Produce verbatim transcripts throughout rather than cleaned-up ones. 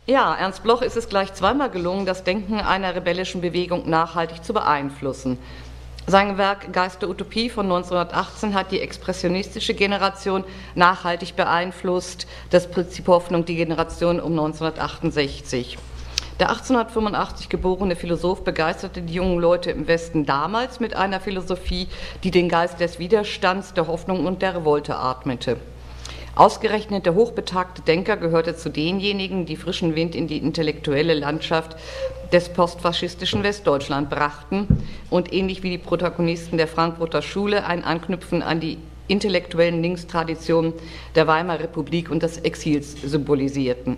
Ja, Ernst Bloch ist es gleich zweimal gelungen, das Denken einer rebellischen Bewegung nachhaltig zu beeinflussen. Sein Werk Geist der Utopie von neunzehnhundertachtzehn hat die expressionistische Generation nachhaltig beeinflusst, das Prinzip Hoffnung die Generation um neunzehnhundertachtundsechzig. Der achtzehnhundertfünfundachtzig geborene Philosoph begeisterte die jungen Leute im Westen damals mit einer Philosophie, die den Geist des Widerstands, der Hoffnung und der Revolte atmete. Ausgerechnet der hochbetagte Denker gehörte zu denjenigen, die frischen Wind in die intellektuelle Landschaft des postfaschistischen Westdeutschland brachten und ähnlich wie die Protagonisten der Frankfurter Schule ein Anknüpfen an die intellektuellen Linkstraditionen der Weimarer Republik und des Exils symbolisierten.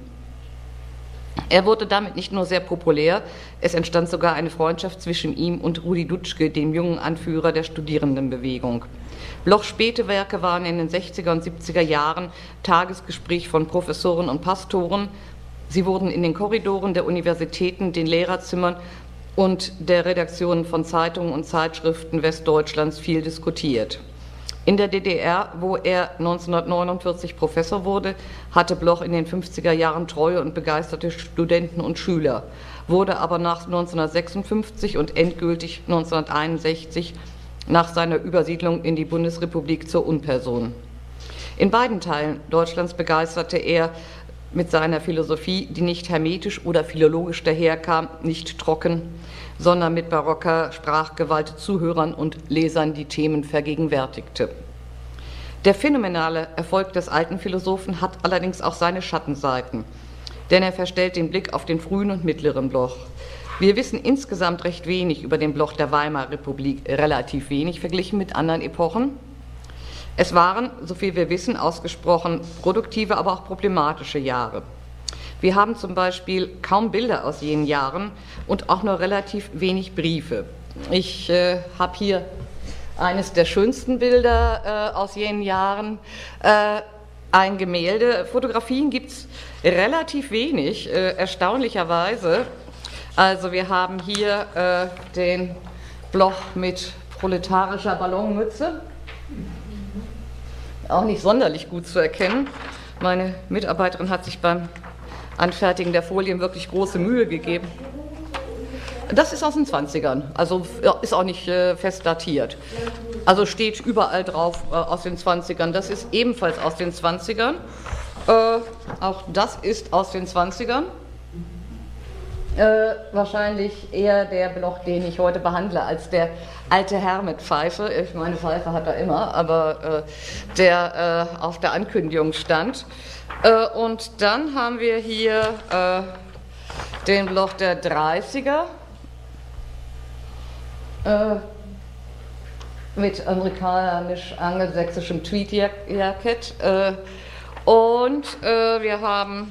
Er wurde damit nicht nur sehr populär, es entstand sogar eine Freundschaft zwischen ihm und Rudi Dutschke, dem jungen Anführer der Studierendenbewegung. Blochs späte Werke waren in den sechziger und siebziger Jahren Tagesgespräch von Professoren und Pastoren. Sie wurden in den Korridoren der Universitäten, den Lehrerzimmern und der Redaktionen von Zeitungen und Zeitschriften Westdeutschlands viel diskutiert. In der D D R, wo er neunzehnhundertneunundvierzig Professor wurde, hatte Bloch in den fünfziger Jahren treue und begeisterte Studenten und Schüler, wurde aber nach neunzehnhundertsechsundfünfzig und endgültig neunzehnhunderteinundsechzig nach seiner Übersiedlung in die Bundesrepublik zur Unperson. In beiden Teilen Deutschlands begeisterte er mit seiner Philosophie, die nicht hermetisch oder philologisch daherkam, nicht trocken, sondern mit barocker Sprachgewalt Zuhörern und Lesern die Themen vergegenwärtigte. Der phänomenale Erfolg des alten Philosophen hat allerdings auch seine Schattenseiten, denn er verstellt den Blick auf den frühen und mittleren Bloch. Wir wissen insgesamt recht wenig über den Bloch der Weimarer Republik, relativ wenig verglichen mit anderen Epochen. Es waren, soviel wir wissen, ausgesprochen produktive, aber auch problematische Jahre. Wir haben zum Beispiel kaum Bilder aus jenen Jahren und auch nur relativ wenig Briefe. Ich äh, habe hier eines der schönsten Bilder äh, aus jenen Jahren, äh, ein Gemälde. Fotografien gibt es relativ wenig, äh, erstaunlicherweise. Also wir haben hier äh, den Bloch mit proletarischer Ballonmütze, auch nicht sonderlich gut zu erkennen. Meine Mitarbeiterin hat sich beim Anfertigen der Folien wirklich große Mühe gegeben. Das ist aus den zwanzigern, also ist auch nicht äh, fest datiert. Also steht überall drauf äh, aus den zwanzigern. Das ist ebenfalls aus den zwanzigern. Äh, auch das ist aus den zwanzigern. Äh, wahrscheinlich eher der Bloch, den ich heute behandle, als der alte Herr mit Pfeife. Ich meine, Pfeife hat er immer, aber äh, der äh, auf der Ankündigung stand. Äh, und dann haben wir hier äh, den Bloch der dreißiger äh, mit amerikanisch-angelsächsischem Tweedjacket. Äh, und äh, wir haben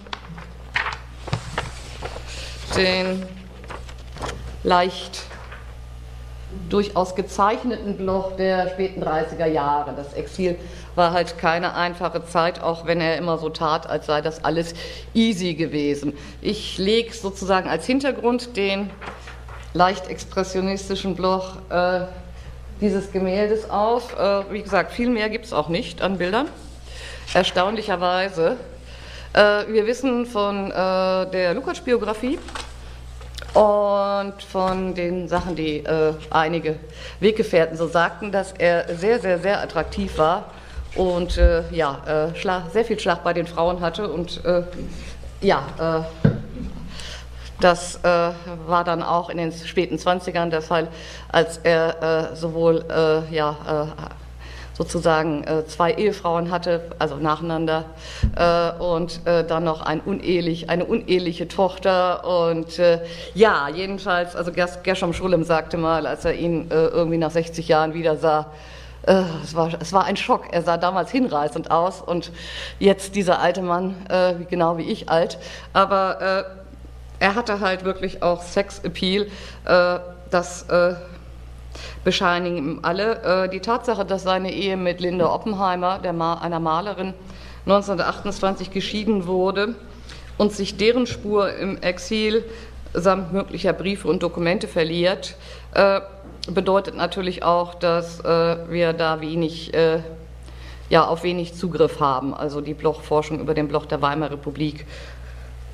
den leicht durchaus gezeichneten Bloch der späten dreißiger Jahre. Das Exil war halt keine einfache Zeit, auch wenn er immer so tat, als sei das alles easy gewesen. Ich lege sozusagen als Hintergrund den leicht expressionistischen Bloch äh, dieses Gemäldes auf. Äh, wie gesagt, viel mehr gibt es auch nicht an Bildern, erstaunlicherweise. Äh, wir wissen von äh, der Lukács-Biografie und von den Sachen, die äh, einige Weggefährten so sagten, dass er sehr, sehr, sehr attraktiv war und äh, ja, äh, Schlag, sehr viel Schlag bei den Frauen hatte. Und äh, ja, äh, das äh, war dann auch in den späten zwanzigern der Fall, als er äh, sowohl äh, ja, äh, sozusagen äh, zwei Ehefrauen hatte, also nacheinander, äh, und äh, dann noch ein unehelich, eine uneheliche Tochter. Und äh, ja, jedenfalls, also Gershom Scholem sagte mal, als er ihn äh, irgendwie nach sechzig Jahren wieder sah, äh, es, war, es war ein Schock. Er sah damals hinreißend aus und jetzt dieser alte Mann, äh, genau wie ich alt, aber äh, er hatte halt wirklich auch Sex-Appeal, äh, das äh, bescheinigen ihm alle. Äh, die Tatsache, dass seine Ehe mit Linda Oppenheimer, der Ma- einer Malerin, neunzehnhundertachtundzwanzig geschieden wurde und sich deren Spur im Exil samt möglicher Briefe und Dokumente verliert, äh, bedeutet natürlich auch, dass äh, wir da wenig, äh, ja, auf wenig Zugriff haben. Also die Bloch-Forschung über den Bloch der Weimarer Republik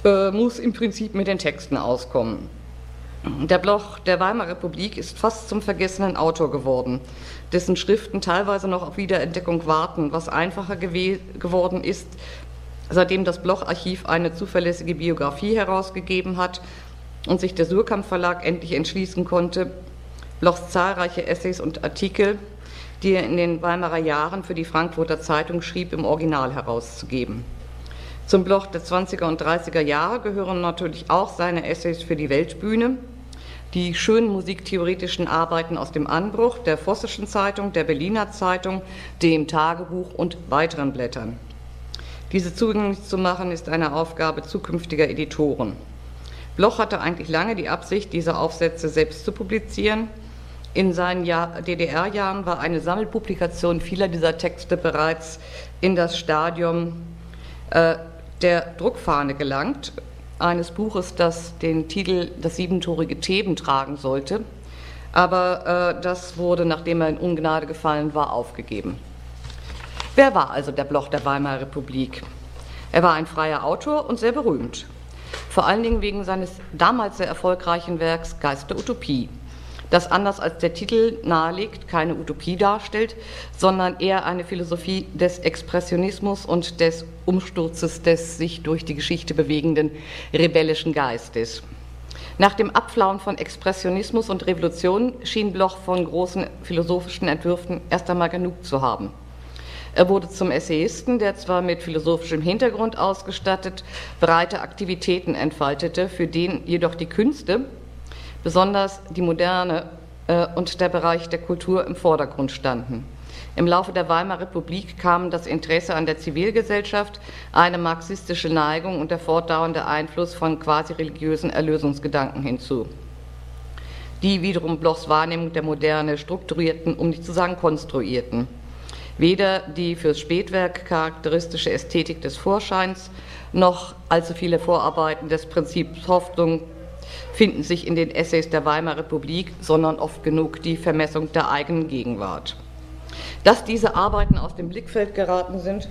äh, muss im Prinzip mit den Texten auskommen. Der Bloch der Weimarer Republik ist fast zum vergessenen Autor geworden, dessen Schriften teilweise noch auf Wiederentdeckung warten, was einfacher gew- geworden ist, seitdem das Bloch-Archiv eine zuverlässige Biografie herausgegeben hat und sich der Suhrkamp Verlag endlich entschließen konnte, Blochs zahlreiche Essays und Artikel, die er in den Weimarer Jahren für die Frankfurter Zeitung schrieb, im Original herauszugeben. Zum Bloch der zwanziger und dreißiger Jahre gehören natürlich auch seine Essays für die Weltbühne, die schönen musiktheoretischen Arbeiten aus dem Anbruch, der Vossischen Zeitung, der Berliner Zeitung, dem Tagebuch und weiteren Blättern. Diese zugänglich zu machen, ist eine Aufgabe zukünftiger Editoren. Bloch hatte eigentlich lange die Absicht, diese Aufsätze selbst zu publizieren. In seinen D D R-Jahren war eine Sammelpublikation vieler dieser Texte bereits in das Stadium äh, der Druckfahne gelangt, eines Buches, das den Titel Das siebentorige Theben tragen sollte, aber äh, das wurde, nachdem er in Ungnade gefallen war, aufgegeben. Wer war also der Bloch der Weimarer Republik? Er war ein freier Autor und sehr berühmt, vor allen Dingen wegen seines damals sehr erfolgreichen Werks Geist der Utopie, das anders als der Titel nahelegt, keine Utopie darstellt, sondern eher eine Philosophie des Expressionismus und des Umsturzes des sich durch die Geschichte bewegenden rebellischen Geistes. Nach dem Abflauen von Expressionismus und Revolution schien Bloch von großen philosophischen Entwürfen erst einmal genug zu haben. Er wurde zum Essayisten, der zwar mit philosophischem Hintergrund ausgestattet, breite Aktivitäten entfaltete, für den jedoch die Künste, besonders die Moderne äh, und der Bereich der Kultur im Vordergrund standen. Im Laufe der Weimarer Republik kamen das Interesse an der Zivilgesellschaft, eine marxistische Neigung und der fortdauernde Einfluss von quasi religiösen Erlösungsgedanken hinzu, die wiederum Blochs Wahrnehmung der Moderne strukturierten, um nicht zu sagen konstruierten. Weder die fürs Spätwerk charakteristische Ästhetik des Vorscheins noch allzu viele Vorarbeiten des Prinzips Hoffnung finden sich in den Essays der Weimarer Republik, sondern oft genug die Vermessung der eigenen Gegenwart. Dass diese Arbeiten aus dem Blickfeld geraten sind,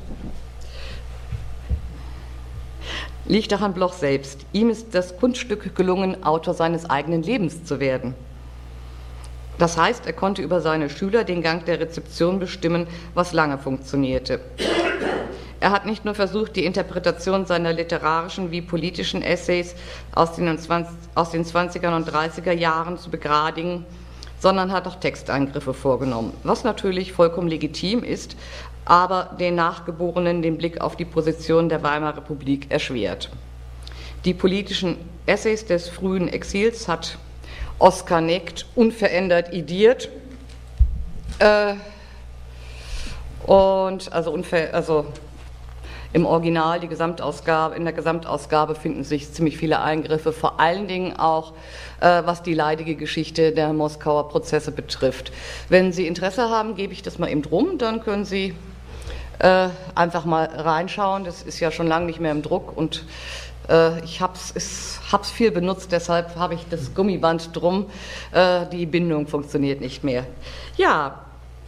liegt auch an Bloch selbst. Ihm ist das Kunststück gelungen, Autor seines eigenen Lebens zu werden. Das heißt, er konnte über seine Schüler den Gang der Rezeption bestimmen, was lange funktionierte. Er hat nicht nur versucht, die Interpretation seiner literarischen wie politischen Essays aus den, aus den zwanziger und dreißiger Jahren zu begradigen, sondern hat auch Texteingriffe vorgenommen, was natürlich vollkommen legitim ist, aber den Nachgeborenen den Blick auf die Position der Weimarer Republik erschwert. Die politischen Essays des frühen Exils hat Oskar Negd unverändert idiert, äh, und also, unver, also im Original, die Gesamtausgabe, in der Gesamtausgabe finden sich ziemlich viele Eingriffe, vor allen Dingen auch, äh, was die leidige Geschichte der Moskauer Prozesse betrifft. Wenn Sie Interesse haben, gebe ich das mal eben drum, dann können Sie äh, einfach mal reinschauen. Das ist ja schon lange nicht mehr im Druck und äh, ich habe es viel benutzt, deshalb habe ich das Gummiband drum. Äh, die Bindung funktioniert nicht mehr. Ja,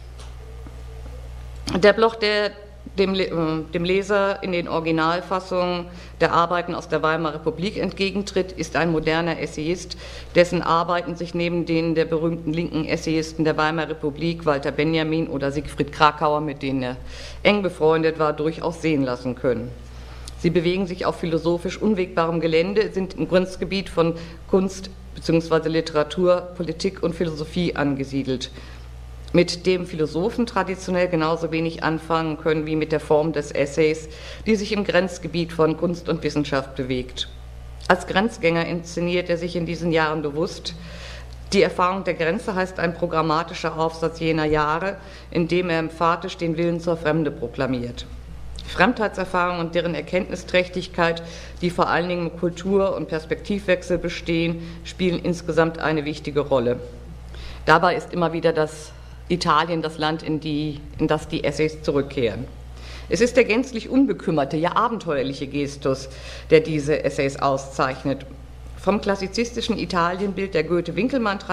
der Bloch, der Dem, dem Leser in den Originalfassungen der Arbeiten aus der Weimarer Republik entgegentritt, ist ein moderner Essayist, dessen Arbeiten sich neben denen der berühmten linken Essayisten der Weimarer Republik, Walter Benjamin oder Siegfried Krakauer, mit denen er eng befreundet war, durchaus sehen lassen können. Sie bewegen sich auf philosophisch unwegbarem Gelände, sind im Grenzgebiet von Kunst bzw. Literatur, Politik und Philosophie angesiedelt, mit dem Philosophen traditionell genauso wenig anfangen können wie mit der Form des Essays, die sich im Grenzgebiet von Kunst und Wissenschaft bewegt. Als Grenzgänger inszeniert er sich in diesen Jahren bewusst. Die Erfahrung der Grenze heißt ein programmatischer Aufsatz jener Jahre, in dem er emphatisch den Willen zur Fremde proklamiert. Fremdheitserfahrung und deren Erkenntnisträchtigkeit, die vor allen Dingen im Kultur- und Perspektivwechsel bestehen, spielen insgesamt eine wichtige Rolle. Dabei ist immer wieder das Italien das Land, in, die, in das die Essays zurückkehren. Es ist der gänzlich unbekümmerte, ja abenteuerliche Gestus, der diese Essays auszeichnet. Vom klassizistischen Italienbild der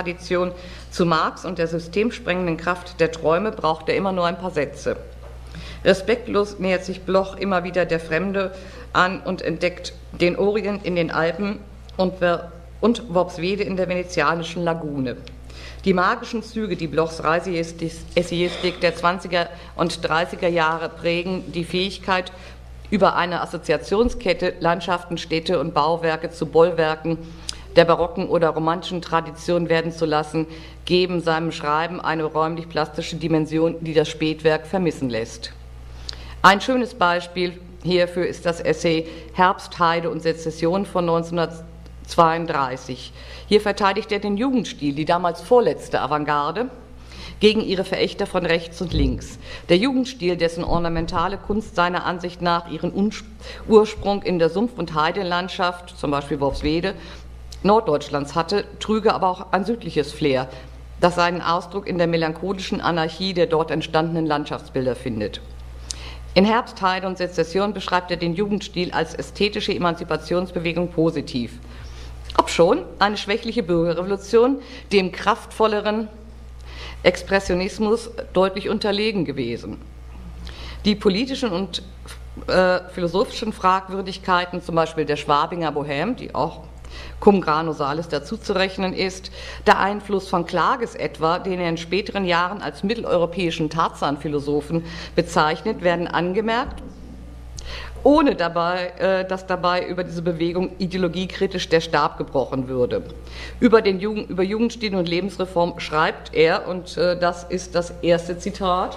Goethe-Winkelmann-Tradition zu Marx und der systemsprengenden Kraft der Träume braucht er immer nur ein paar Sätze. Respektlos nähert sich Bloch immer wieder der Fremde an und entdeckt den Orient in den Alpen und, und Worpswede in der venezianischen Lagune. Die magischen Züge, die Blochs Reiseessayistik der zwanziger und dreißiger Jahre prägen, die Fähigkeit, über eine Assoziationskette Landschaften, Städte und Bauwerke zu Bollwerken der barocken oder romantischen Tradition werden zu lassen, geben seinem Schreiben eine räumlich-plastische Dimension, die das Spätwerk vermissen lässt. Ein schönes Beispiel hierfür ist das Essay Herbst, Heide und Sezession von neunzehnhundertzweiunddreißig. Hier verteidigt er den Jugendstil, die damals vorletzte Avantgarde, gegen ihre Verächter von rechts und links. Der Jugendstil, dessen ornamentale Kunst seiner Ansicht nach ihren Ursprung in der Sumpf- und Heidelandschaft, zum Beispiel Worpswede, Norddeutschlands hatte, trüge aber auch ein südliches Flair, das seinen Ausdruck in der melancholischen Anarchie der dort entstandenen Landschaftsbilder findet. In Herbst, Heide und Sezession beschreibt er den Jugendstil als ästhetische Emanzipationsbewegung positiv. Obschon eine schwächliche Bürgerrevolution dem kraftvolleren Expressionismus deutlich unterlegen gewesen. Die politischen und äh, philosophischen Fragwürdigkeiten, zum Beispiel der Schwabinger Bohème, die auch cum grano salis dazuzurechnen ist, der Einfluss von Klages etwa, den er in späteren Jahren als mitteleuropäischen Tarzan-Philosophen bezeichnet, werden angemerkt, ohne dabei, äh, dass dabei über diese Bewegung ideologiekritisch der Stab gebrochen würde. Über, den Jugend, über Jugendstil und Lebensreform schreibt er, und äh, das ist das erste Zitat: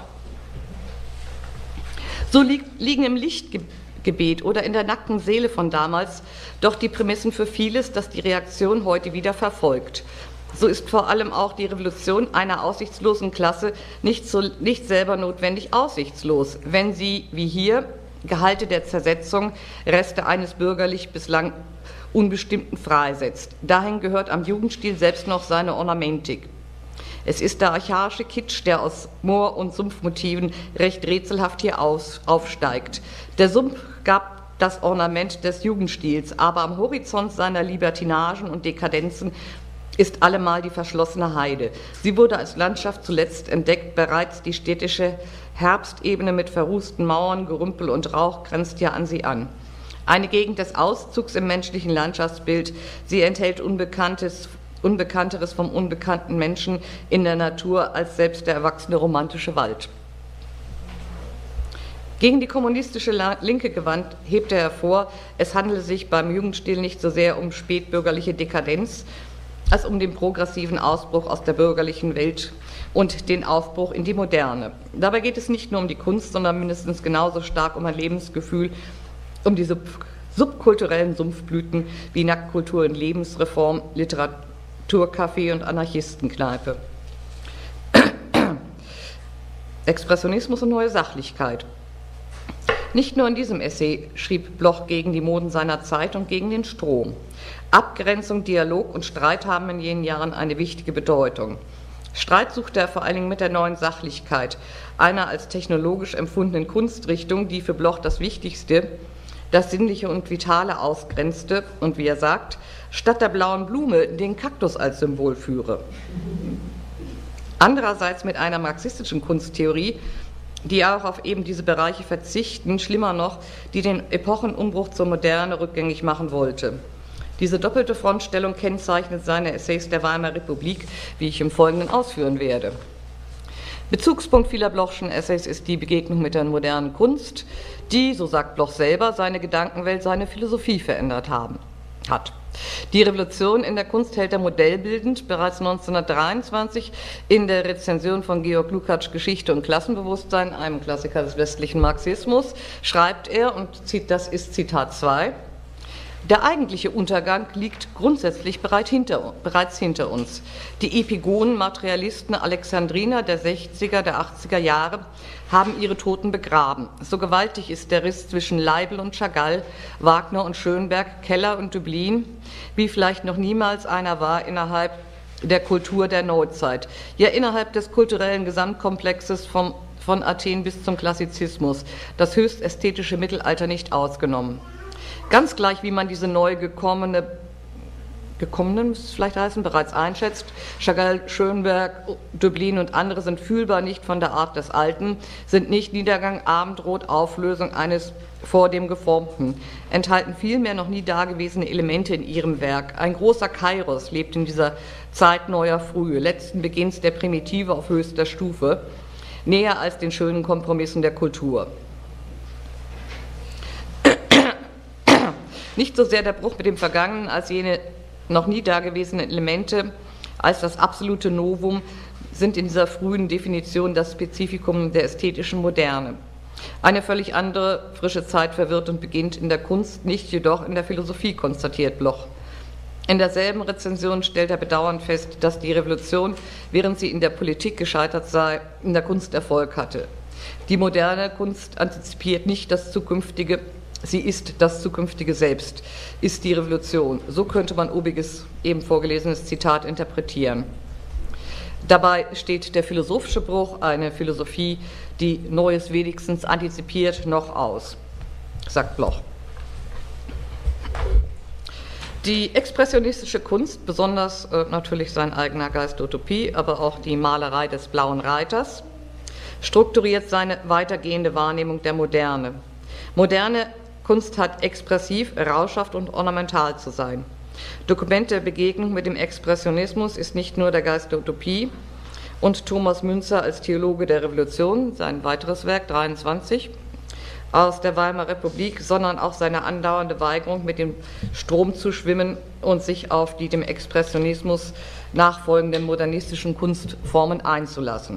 So li liegen im Lichtgebet oder in der nackten Seele von damals doch die Prämissen für vieles, das die Reaktion heute wieder verfolgt. So ist vor allem auch die Revolution einer aussichtslosen Klasse nicht, so, nicht selber notwendig aussichtslos, wenn sie, wie hier, Gehalte der Zersetzung, Reste eines bürgerlich bislang Unbestimmten freisetzt. Dahin gehört am Jugendstil selbst noch seine Ornamentik. Es ist der archaische Kitsch, der aus Moor- und Sumpfmotiven recht rätselhaft hier aus, aufsteigt. Der Sumpf gab das Ornament des Jugendstils, aber am Horizont seiner Libertinagen und Dekadenzen ist allemal die verschlossene Heide. Sie wurde als Landschaft zuletzt entdeckt, bereits die städtische Herbstebene mit verrußten Mauern, Gerümpel und Rauch grenzt ja an sie an. Eine Gegend des Auszugs im menschlichen Landschaftsbild, sie enthält Unbekanntes, Unbekannteres vom unbekannten Menschen in der Natur als selbst der erwachsene romantische Wald. Gegen die kommunistische Linke gewandt hebt er hervor, es handele sich beim Jugendstil nicht so sehr um spätbürgerliche Dekadenz, als um den progressiven Ausbruch aus der bürgerlichen Welt und den Aufbruch in die Moderne. Dabei geht es nicht nur um die Kunst, sondern mindestens genauso stark um ein Lebensgefühl, um die sub subkulturellen Sumpfblüten wie Nacktkultur und Lebensreform, Literaturcafé und Anarchistenkneipe. Expressionismus und neue Sachlichkeit. Nicht nur in diesem Essay schrieb Bloch gegen die Moden seiner Zeit und gegen den Strom. Abgrenzung, Dialog und Streit haben in jenen Jahren eine wichtige Bedeutung. Streit suchte er vor allen Dingen mit der neuen Sachlichkeit, einer als technologisch empfundenen Kunstrichtung, die für Bloch das Wichtigste, das Sinnliche und Vitale ausgrenzte und, wie er sagt, statt der blauen Blume den Kaktus als Symbol führe. Andererseits mit einer marxistischen Kunsttheorie, die auch auf eben diese Bereiche verzichten, schlimmer noch, die den Epochenumbruch zur Moderne rückgängig machen wollte. Diese doppelte Frontstellung kennzeichnet seine Essays der Weimarer Republik, wie ich im Folgenden ausführen werde. Bezugspunkt vieler Blochschen Essays ist die Begegnung mit der modernen Kunst, die, so sagt Bloch selber, seine Gedankenwelt, seine Philosophie verändert haben, hat. Die Revolution in der Kunst hält er modellbildend. Bereits neunzehnhundertdreiundzwanzig in der Rezension von Georg Lukács Geschichte und Klassenbewusstsein, einem Klassiker des westlichen Marxismus, schreibt er, und das ist Zitat zwei, der eigentliche Untergang liegt grundsätzlich bereits hinter, bereits hinter uns. Die Epigonen, Materialisten, Alexandriner der sechziger, der achtziger Jahre haben ihre Toten begraben. So gewaltig ist der Riss zwischen Leibl und Chagall, Wagner und Schönberg, Keller und Döblin, wie vielleicht noch niemals einer war innerhalb der Kultur der Neuzeit, ja innerhalb des kulturellen Gesamtkomplexes vom, von Athen bis zum Klassizismus, das höchst ästhetische Mittelalter nicht ausgenommen. Ganz gleich, wie man diese neu gekommene Gekommenen, müsste es vielleicht heißen, bereits einschätzt. Chagall, Schönberg, Döblin und andere sind fühlbar nicht von der Art des Alten, sind nicht Niedergang, Abendrot, Auflösung eines vor dem Geformten, enthalten vielmehr noch nie dagewesene Elemente in ihrem Werk. Ein großer Kairos lebt in dieser Zeit neuer Frühe, letzten Beginns der Primitive auf höchster Stufe, näher als den schönen Kompromissen der Kultur. Nicht so sehr der Bruch mit dem Vergangenen als jene noch nie dagewesenen Elemente, als das absolute Novum sind in dieser frühen Definition das Spezifikum der ästhetischen Moderne. Eine völlig andere, frische Zeit verwirrt und beginnt in der Kunst, nicht jedoch in der Philosophie, konstatiert Bloch. In derselben Rezension stellt er bedauernd fest, dass die Revolution, während sie in der Politik gescheitert sei, in der Kunst Erfolg hatte. Die moderne Kunst antizipiert nicht das Zukünftige, sie ist das zukünftige Selbst, ist die Revolution. So könnte man obiges, eben vorgelesenes Zitat interpretieren. Dabei steht der philosophische Bruch, eine Philosophie, die Neues wenigstens antizipiert, noch aus, sagt Bloch. Die expressionistische Kunst, besonders äh, natürlich sein eigener Geist der Utopie, aber auch die Malerei des Blauen Reiters, strukturiert seine weitergehende Wahrnehmung der Moderne. Moderne Kunst hat expressiv, rauschhaft und ornamental zu sein. Dokument der Begegnung mit dem Expressionismus ist nicht nur der Geist der Utopie und Thomas Münzer als Theologe der Revolution, sein weiteres Werk, dreiundzwanzig, aus der Weimarer Republik, sondern auch seine andauernde Weigerung, mit dem Strom zu schwimmen und sich auf die dem Expressionismus nachfolgenden modernistischen Kunstformen einzulassen.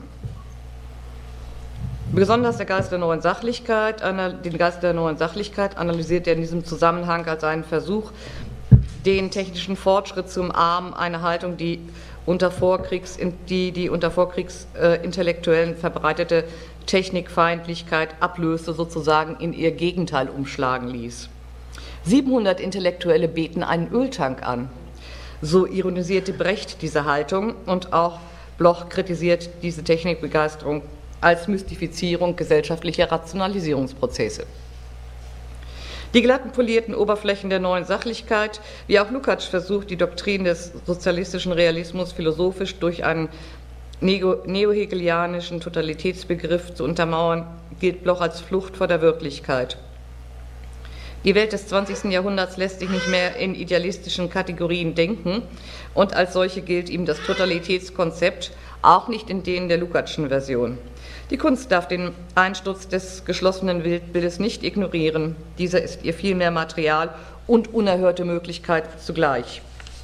Besonders der Geist der neuen Sachlichkeit, den Geist der neuen Sachlichkeit analysiert er in diesem Zusammenhang als einen Versuch, den technischen Fortschritt zu umarmen, eine Haltung, die unter Vorkriegs, die, die unter Vorkriegsintellektuellen äh, verbreitete Technikfeindlichkeit ablöste, sozusagen in ihr Gegenteil umschlagen ließ. siebenhundert Intellektuelle beten einen Öltank an. So ironisierte Brecht diese Haltung und auch Bloch kritisiert diese Technikbegeisterung als Mystifizierung gesellschaftlicher Rationalisierungsprozesse. Die glatten, polierten Oberflächen der neuen Sachlichkeit, wie auch Lukács versucht, die Doktrin des sozialistischen Realismus philosophisch durch einen neohegelianischen Totalitätsbegriff zu untermauern, gilt Bloch als Flucht vor der Wirklichkeit. Die Welt des zwanzigsten Jahrhunderts lässt sich nicht mehr in idealistischen Kategorien denken und als solche gilt ihm das Totalitätskonzept, auch nicht in denen der Lukácschen Version. Die Kunst darf den Einsturz des geschlossenen Weltbildes nicht ignorieren. Dieser ist ihr vielmehr Material und unerhörte Möglichkeit zugleich.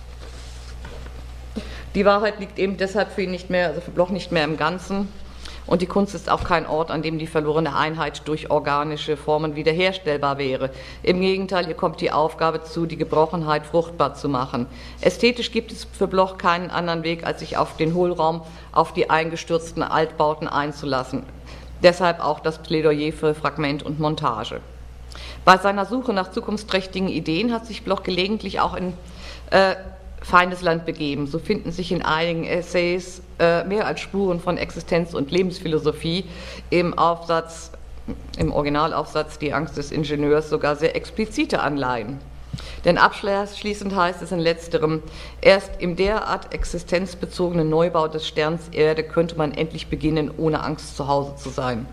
Die Wahrheit liegt eben deshalb für ihn nicht mehr, also für Bloch nicht mehr im Ganzen. Und die Kunst ist auch kein Ort, an dem die verlorene Einheit durch organische Formen wiederherstellbar wäre. Im Gegenteil, ihr kommt die Aufgabe zu, die Gebrochenheit fruchtbar zu machen. Ästhetisch gibt es für Bloch keinen anderen Weg, als sich auf den Hohlraum, auf die eingestürzten Altbauten einzulassen. Deshalb auch das Plädoyer für Fragment und Montage. Bei seiner Suche nach zukunftsträchtigen Ideen hat sich Bloch gelegentlich auch in äh, Feindesland begeben. So finden sich in einigen Essays äh, mehr als Spuren von Existenz- und Lebensphilosophie, im Aufsatz, im Originalaufsatz Die Angst des Ingenieurs sogar sehr explizite Anleihen. Denn abschließend heißt es in letzterem, erst im derart existenzbezogenen Neubau des Sterns Erde könnte man endlich beginnen, ohne Angst zu Hause zu sein.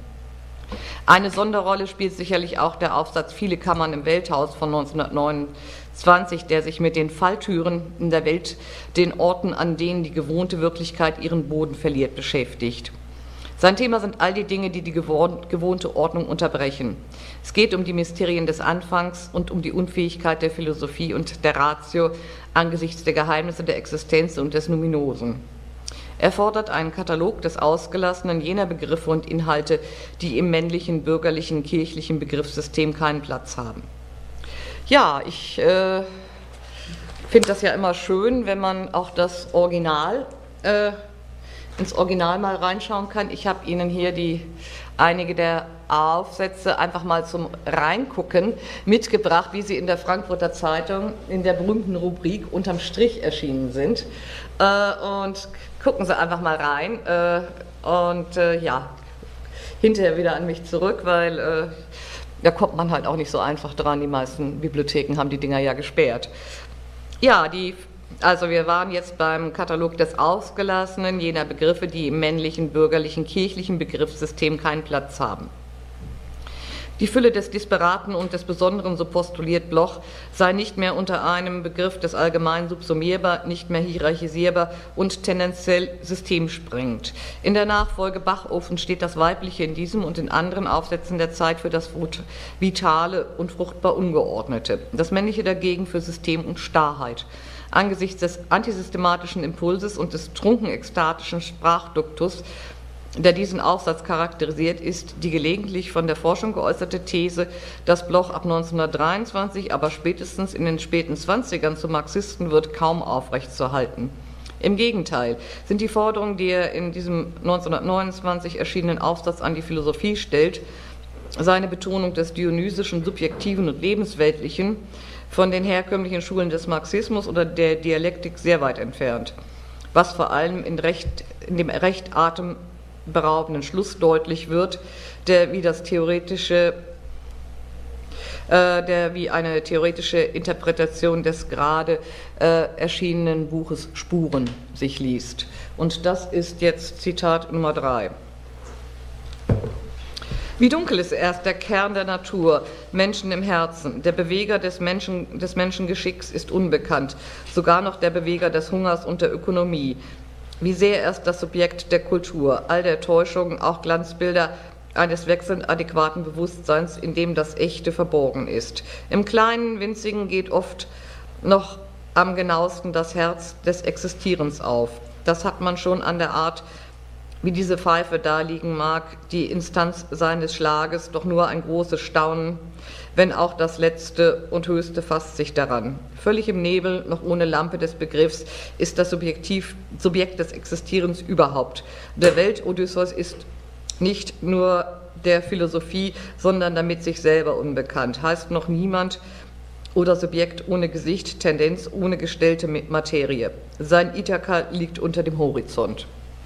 Eine Sonderrolle spielt sicherlich auch der Aufsatz Viele Kammern im Welthaus von neunzehnhundertneunundzwanzig, der sich mit den Falltüren in der Welt, den Orten, an denen die gewohnte Wirklichkeit ihren Boden verliert, beschäftigt. Sein Thema sind all die Dinge, die die gewohnte Ordnung unterbrechen. Es geht um die Mysterien des Anfangs und um die Unfähigkeit der Philosophie und der Ratio angesichts der Geheimnisse der Existenz und des Numinosen. Er fordert einen Katalog des Ausgelassenen jener Begriffe und Inhalte, die im männlichen, bürgerlichen, kirchlichen Begriffssystem keinen Platz haben. Ja, ich äh, finde das ja immer schön, wenn man auch das Original, äh, ins Original mal reinschauen kann. Ich habe Ihnen hier die, einige der Aufsätze einfach mal zum Reingucken mitgebracht, wie sie in der Frankfurter Zeitung in der berühmten Rubrik Unterm Strich erschienen sind. Äh, und gucken Sie einfach mal rein äh, und äh, ja, hinterher wieder an mich zurück, weil äh, da kommt man halt auch nicht so einfach dran. Die meisten Bibliotheken haben die Dinger ja gesperrt. Ja, die Also wir waren jetzt beim Katalog des Ausgelassenen, jener Begriffe, die im männlichen, bürgerlichen, kirchlichen Begriffssystem keinen Platz haben. Die Fülle des Disparaten und des Besonderen, so postuliert Bloch, sei nicht mehr unter einem Begriff des Allgemeinen subsumierbar, nicht mehr hierarchisierbar und tendenziell systemsprengend. In der Nachfolge Bachofen steht das Weibliche in diesem und in anderen Aufsätzen der Zeit für das Vitale und fruchtbar Ungeordnete, das Männliche dagegen für System und Starrheit. Angesichts des antisystematischen Impulses und des trunken-ekstatischen Sprachduktus, der diesen Aufsatz charakterisiert, ist die gelegentlich von der Forschung geäußerte These, dass Bloch ab neunzehnhundertdreiundzwanzig, aber spätestens in den späten Zwanzigern zum Marxisten wird, kaum aufrechtzuerhalten. Im Gegenteil sind die Forderungen, die er in diesem neunzehnhundertneunundzwanzig erschienenen Aufsatz an die Philosophie stellt, seine Betonung des Dionysischen, Subjektiven und Lebensweltlichen, von den herkömmlichen Schulen des Marxismus oder der Dialektik sehr weit entfernt, was vor allem in, recht, in dem recht atemberaubenden Schluss deutlich wird, der wie das theoretische, äh, der wie eine theoretische Interpretation des gerade äh, erschienenen Buches Spuren sich liest. Und das ist jetzt Zitat Nummer drei. Wie dunkel ist erst der Kern der Natur, Menschen im Herzen. Der Beweger des, Menschen, des Menschengeschicks ist unbekannt, sogar noch der Beweger des Hungers und der Ökonomie. Wie sehr erst das Subjekt der Kultur, all der Täuschungen, auch Glanzbilder eines wechselnd adäquaten Bewusstseins, in dem das Echte verborgen ist. Im kleinen, winzigen geht oft noch am genauesten das Herz des Existierens auf. Das hat man schon an der Art, wie diese Pfeife daliegen mag, die Instanz seines Schlages, doch nur ein großes Staunen, wenn auch das Letzte und Höchste fasst sich daran. Völlig im Nebel, noch ohne Lampe des Begriffs, ist das Subjektiv, Subjekt des Existierens überhaupt. Der Welt-Odysseus ist nicht nur der Philosophie, sondern damit sich selber unbekannt. Heißt noch niemand oder Subjekt ohne Gesicht, Tendenz ohne gestellte Materie. Sein Ithaka liegt unter dem Horizont.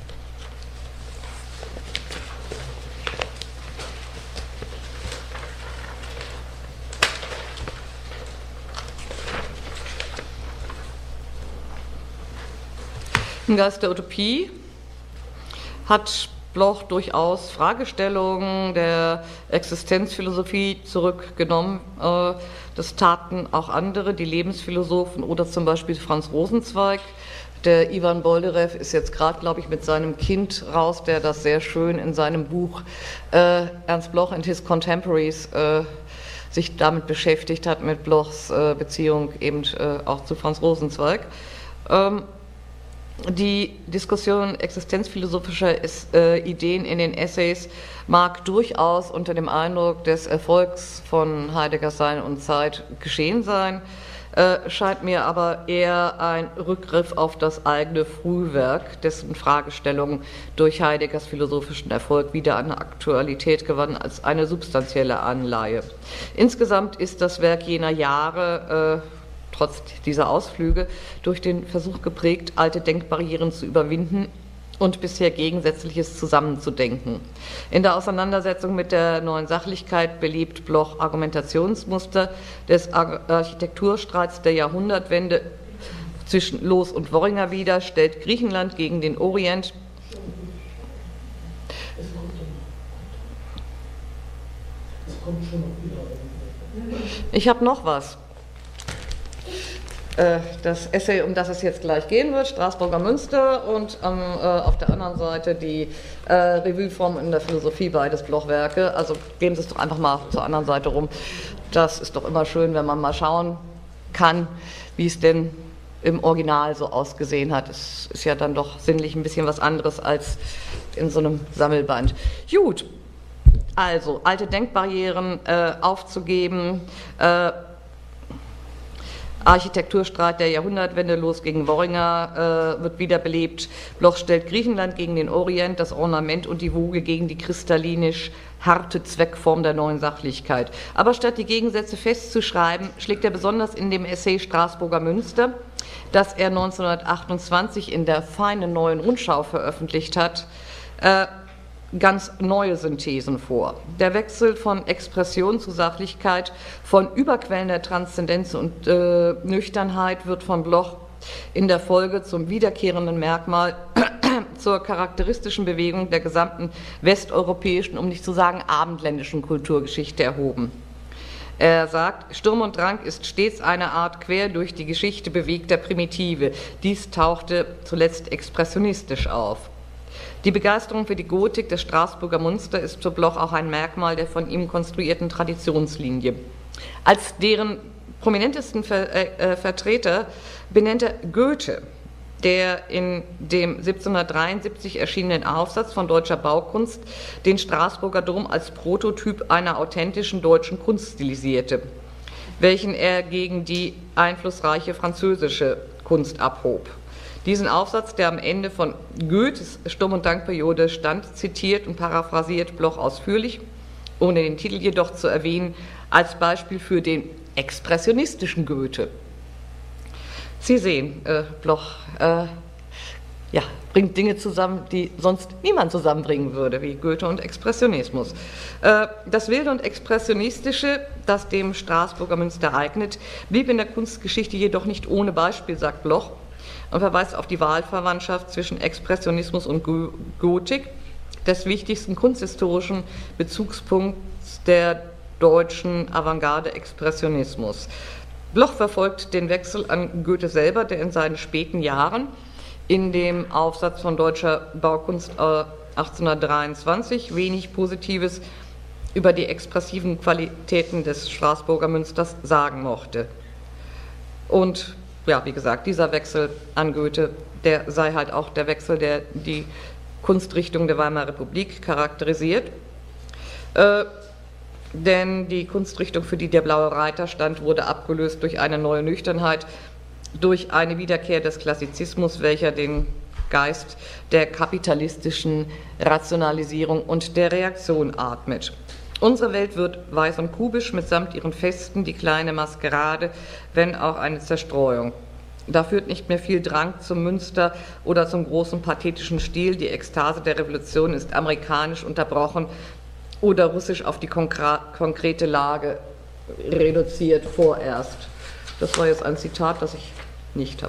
Im Geist der Utopie hat Bloch durchaus Fragestellungen der Existenzphilosophie zurückgenommen. Das taten auch andere, die Lebensphilosophen oder zum Beispiel Franz Rosenzweig. Der Ivan Bolderew ist jetzt gerade, glaube ich, mit seinem Kind raus, der das sehr schön in seinem Buch äh, Ernst Bloch and His Contemporaries äh, sich damit beschäftigt hat, mit Blochs äh, Beziehung eben äh, auch zu Franz Rosenzweig. Ähm, Die Diskussion existenzphilosophischer äh, Ideen in den Essays mag durchaus unter dem Eindruck des Erfolgs von Heideggers Sein und Zeit geschehen sein, äh, scheint mir aber eher ein Rückgriff auf das eigene Frühwerk, dessen Fragestellungen durch Heideggers philosophischen Erfolg wieder an Aktualität gewannen als eine substanzielle Anleihe. Insgesamt ist das Werk jener Jahre, äh, trotz dieser Ausflüge, durch den Versuch geprägt, alte Denkbarrieren zu überwinden und bisher Gegensätzliches zusammenzudenken. In der Auseinandersetzung mit der neuen Sachlichkeit belebt Bloch Argumentationsmuster des Architekturstreits der Jahrhundertwende zwischen Loos und Worringer wider, stellt Griechenland gegen den Orient. Ich habe noch was. Das Essay, um das es jetzt gleich gehen wird, Straßburger Münster, und ähm, äh, auf der anderen Seite die äh, Revueform in der Philosophie, beides Blochwerke. Also gehen Sie es doch einfach mal zur anderen Seite rum. Das ist doch immer schön, wenn man mal schauen kann, wie es denn im Original so ausgesehen hat. Es ist ja dann doch sinnlich ein bisschen was anderes als in so einem Sammelband. Gut, also alte Denkbarrieren äh, aufzugeben, äh, Architekturstreit der Jahrhundertwende, Loos gegen Worringer, äh, wird wiederbelebt. Bloch stellt Griechenland gegen den Orient, das Ornament und die Woge gegen die kristallinisch harte Zweckform der neuen Sachlichkeit. Aber statt die Gegensätze festzuschreiben, schlägt er besonders in dem Essay Straßburger Münster, das er neunzehnhundertachtundzwanzig in der Feinen Neuen Rundschau veröffentlicht hat, äh, ganz neue Synthesen vor. Der Wechsel von Expression zu Sachlichkeit, von Überquellen der Transzendenz und äh, Nüchternheit wird von Bloch in der Folge zum wiederkehrenden Merkmal zur charakteristischen Bewegung der gesamten westeuropäischen, um nicht zu sagen abendländischen Kulturgeschichte erhoben. Er sagt, Sturm und Drang ist stets eine Art quer durch die Geschichte bewegter Primitive. Dies tauchte zuletzt expressionistisch auf. Die Begeisterung für die Gotik des Straßburger Münster ist für Bloch auch ein Merkmal der von ihm konstruierten Traditionslinie. Als deren prominentesten Ver äh, Vertreter benennt er Goethe, der in dem siebzehnhundertdreiundsiebzig erschienenen Aufsatz von Deutscher Baukunst den Straßburger Dom als Prototyp einer authentischen deutschen Kunst stilisierte, welchen er gegen die einflussreiche französische Kunst abhob. Diesen Aufsatz, der am Ende von Goethes Sturm- und Drangperiode stand, zitiert und paraphrasiert Bloch ausführlich, ohne den Titel jedoch zu erwähnen, als Beispiel für den expressionistischen Goethe. Sie sehen, äh, Bloch äh, ja, bringt Dinge zusammen, die sonst niemand zusammenbringen würde, wie Goethe und Expressionismus. Äh, das Wilde und Expressionistische, das dem Straßburger Münster eignet, blieb in der Kunstgeschichte jedoch nicht ohne Beispiel, sagt Bloch, und verweist auf die Wahlverwandtschaft zwischen Expressionismus und Gotik, des wichtigsten kunsthistorischen Bezugspunkts der deutschen Avantgarde Expressionismus. Bloch verfolgt den Wechsel an Goethe selber, der in seinen späten Jahren in dem Aufsatz von Deutscher Baukunst achtzehnhundertdreiundzwanzig wenig Positives über die expressiven Qualitäten des Straßburger Münsters sagen mochte. Und ja, wie gesagt, dieser Wechsel an Goethe, der sei halt auch der Wechsel, der die Kunstrichtung der Weimarer Republik charakterisiert. Äh, denn die Kunstrichtung, für die der Blaue Reiter stand, wurde abgelöst durch eine neue Nüchternheit, durch eine Wiederkehr des Klassizismus, welcher den Geist der kapitalistischen Rationalisierung und der Reaktion atmet. Unsere Welt wird weiß und kubisch, mitsamt ihren Festen, die kleine Maskerade, wenn auch eine Zerstreuung. Da führt nicht mehr viel Drang zum Münster oder zum großen pathetischen Stil. Die Ekstase der Revolution ist amerikanisch unterbrochen oder russisch auf die konkrete Lage reduziert vorerst. Das war jetzt ein Zitat, das ich nicht habe.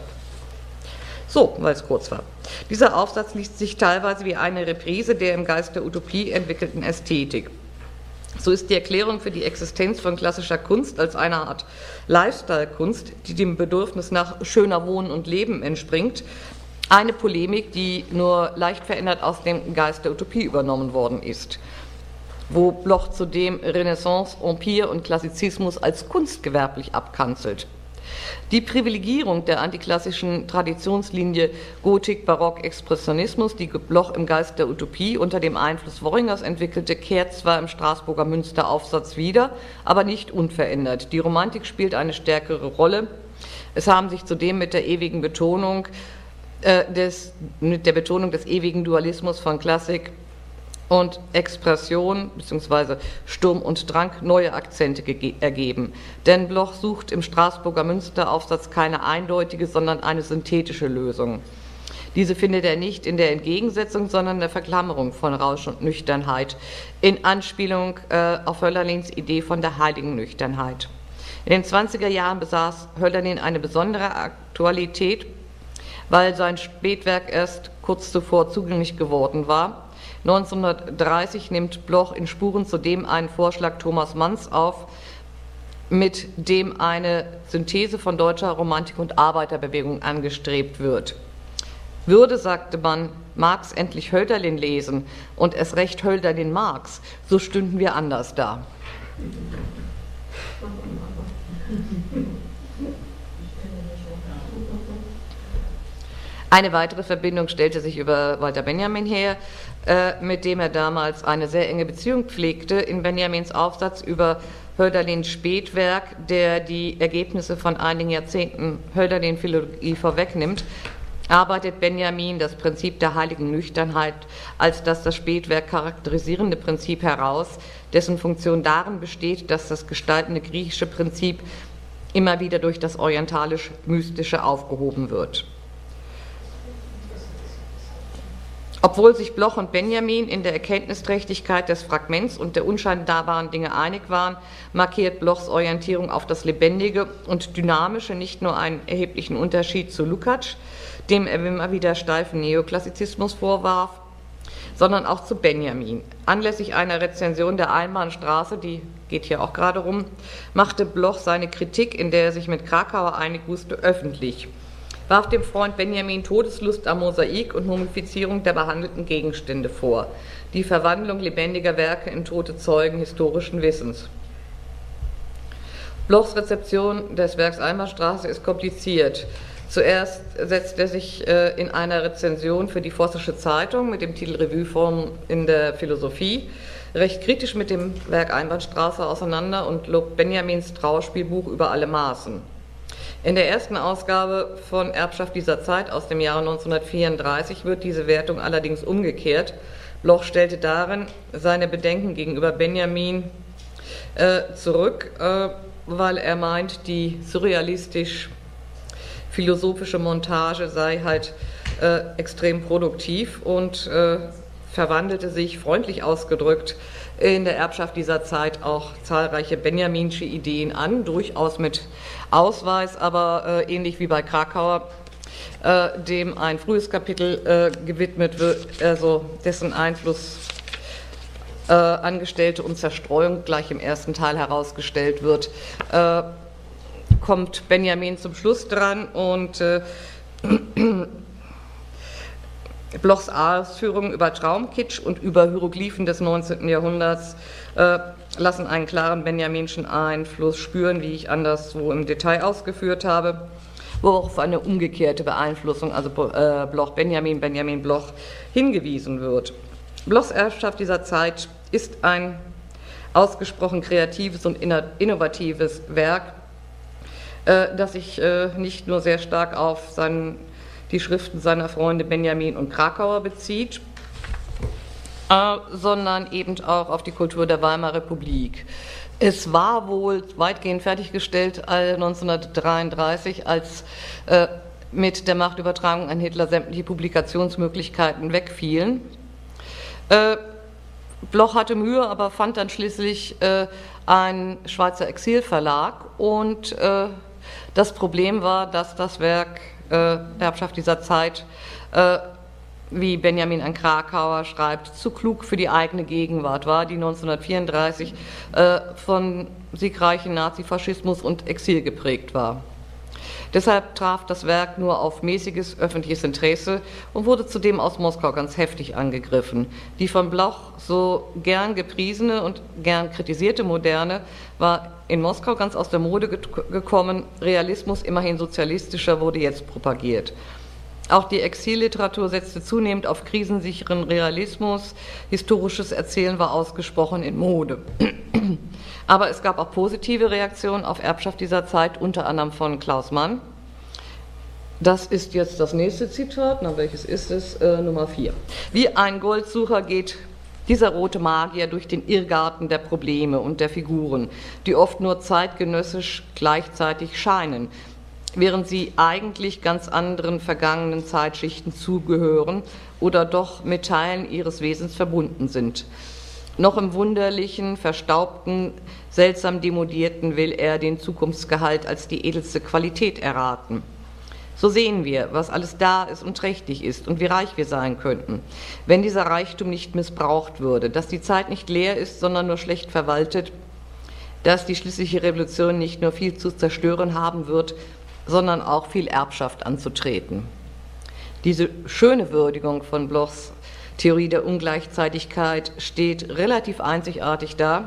So, weil es kurz war. Dieser Aufsatz liest sich teilweise wie eine Reprise der im Geist der Utopie entwickelten Ästhetik. So ist die Erklärung für die Existenz von klassischer Kunst als eine Art Lifestyle-Kunst, die dem Bedürfnis nach schöner Wohnen und Leben entspringt, eine Polemik, die nur leicht verändert aus dem Geist der Utopie übernommen worden ist, wo Bloch zudem Renaissance, Empire und Klassizismus als kunstgewerblich abkanzelt. Die Privilegierung der antiklassischen Traditionslinie Gotik, Barock, Expressionismus, die Bloch im Geist der Utopie unter dem Einfluss Worringers entwickelte, kehrt zwar im Straßburger Münster-Aufsatz wieder, aber nicht unverändert. Die Romantik spielt eine stärkere Rolle. Es haben sich zudem mit der ewigen Betonung äh, des, mit der Betonung des ewigen Dualismus von Klassik und Expression bzw. Sturm und Drang neue Akzente ergeben. Denn Bloch sucht im Straßburger Münster-Aufsatz keine eindeutige, sondern eine synthetische Lösung. Diese findet er nicht in der Entgegensetzung, sondern in der Verklammerung von Rausch und Nüchternheit, in Anspielung äh, auf Hölderlins Idee von der heiligen Nüchternheit. In den zwanziger Jahren besaß Hölderlin eine besondere Aktualität, weil sein Spätwerk erst kurz zuvor zugänglich geworden war. neunzehnhundertdreißig nimmt Bloch in Spuren zudem einen Vorschlag Thomas Manns auf, mit dem eine Synthese von deutscher Romantik und Arbeiterbewegung angestrebt wird. Würde, sagte man, Marx endlich Hölderlin lesen und es recht Hölderlin Marx, so stünden wir anders da. Eine weitere Verbindung stellte sich über Walter Benjamin her, äh, mit dem er damals eine sehr enge Beziehung pflegte. In Benjamins Aufsatz über Hölderlins Spätwerk, der die Ergebnisse von einigen Jahrzehnten Hölderlin-Philologie vorwegnimmt, arbeitet Benjamin das Prinzip der heiligen Nüchternheit als das das Spätwerk charakterisierende Prinzip heraus, dessen Funktion darin besteht, dass das gestaltende griechische Prinzip immer wieder durch das orientalisch-mystische aufgehoben wird. Obwohl sich Bloch und Benjamin in der Erkenntnisträchtigkeit des Fragments und der unscheinbaren Dinge einig waren, markiert Blochs Orientierung auf das Lebendige und Dynamische nicht nur einen erheblichen Unterschied zu Lukács, dem er immer wieder steifen Neoklassizismus vorwarf, sondern auch zu Benjamin. Anlässlich einer Rezension der Einbahnstraße, die geht hier auch gerade rum, machte Bloch seine Kritik, in der er sich mit Krakauer einig wusste, öffentlich, warf dem Freund Benjamin Todeslust am Mosaik und Mumifizierung der behandelten Gegenstände vor, die Verwandlung lebendiger Werke in tote Zeugen historischen Wissens. Blochs Rezeption des Werks Einbahnstraße ist kompliziert. Zuerst setzt er sich äh, in einer Rezension für die Vossische Zeitung mit dem Titel Revueform in der Philosophie recht kritisch mit dem Werk Einbahnstraße auseinander und lobt Benjamins Trauerspielbuch über alle Maßen. In der ersten Ausgabe von Erbschaft dieser Zeit aus dem Jahre neunzehnhundertvierunddreißig wird diese Wertung allerdings umgekehrt. Bloch stellte darin seine Bedenken gegenüber Benjamin äh, zurück, äh, weil er meint, die surrealistisch-philosophische Montage sei halt äh, extrem produktiv und äh, verwandelte sich, freundlich ausgedrückt, in der Erbschaft dieser Zeit auch zahlreiche benjaminsche Ideen an, durchaus mit Ausweis, aber äh, ähnlich wie bei Krakauer, äh, dem ein frühes Kapitel äh, gewidmet wird, also dessen Einfluss äh, Angestellte und Zerstreuung gleich im ersten Teil herausgestellt wird, äh, kommt Benjamin zum Schluss dran und äh, Blochs Ausführungen über Traumkitsch und über Hieroglyphen des neunzehnten Jahrhunderts äh, lassen einen klaren benjaminschen Einfluss spüren, wie ich anderswo im Detail ausgeführt habe, wo auch auf eine umgekehrte Beeinflussung, also äh, Bloch-Benjamin, Benjamin-Bloch, hingewiesen wird. Blochs Erbschaft dieser Zeit ist ein ausgesprochen kreatives und innovatives Werk, äh, das sich äh, nicht nur sehr stark auf seinen die Schriften seiner Freunde Benjamin und Krakauer bezieht, äh, sondern eben auch auf die Kultur der Weimarer Republik. Es war wohl weitgehend fertiggestellt äh, neunzehnhundertdreiunddreißig, als äh, mit der Machtübertragung an Hitler sämtliche Publikationsmöglichkeiten wegfielen. Äh, Bloch hatte Mühe, aber fand dann schließlich äh, einen Schweizer Exilverlag und äh, das Problem war, dass das Werk Äh, Erbschaft dieser Zeit, äh, wie Benjamin an Krakauer schreibt, zu klug für die eigene Gegenwart war, die neunzehnhundertvierunddreißig äh, von siegreichen Nazifaschismus und Exil geprägt war. Deshalb traf das Werk nur auf mäßiges öffentliches Interesse und wurde zudem aus Moskau ganz heftig angegriffen. Die von Bloch so gern gepriesene und gern kritisierte Moderne war in Moskau ganz aus der Mode gekommen. Realismus, immerhin sozialistischer, wurde jetzt propagiert. Auch die Exilliteratur setzte zunehmend auf krisensicheren Realismus. Historisches Erzählen war ausgesprochen in Mode. Aber es gab auch positive Reaktionen auf Erbschaft dieser Zeit, unter anderem von Klaus Mann. Das ist jetzt das nächste Zitat, na, welches ist es? Äh, Nummer vier. Wie ein Goldsucher geht dieser rote Magier durch den Irrgarten der Probleme und der Figuren, die oft nur zeitgenössisch gleichzeitig scheinen, während sie eigentlich ganz anderen vergangenen Zeitschichten zugehören oder doch mit Teilen ihres Wesens verbunden sind. Noch im wunderlichen, verstaubten, seltsam demodierten will er den Zukunftsgehalt als die edelste Qualität erraten. So sehen wir, was alles da ist und trächtig ist und wie reich wir sein könnten, wenn dieser Reichtum nicht missbraucht würde, dass die Zeit nicht leer ist, sondern nur schlecht verwaltet, dass die schließliche Revolution nicht nur viel zu zerstören haben wird, sondern auch viel Erbschaft anzutreten. Diese schöne Würdigung von Blochs Theorie der Ungleichzeitigkeit steht relativ einzigartig da.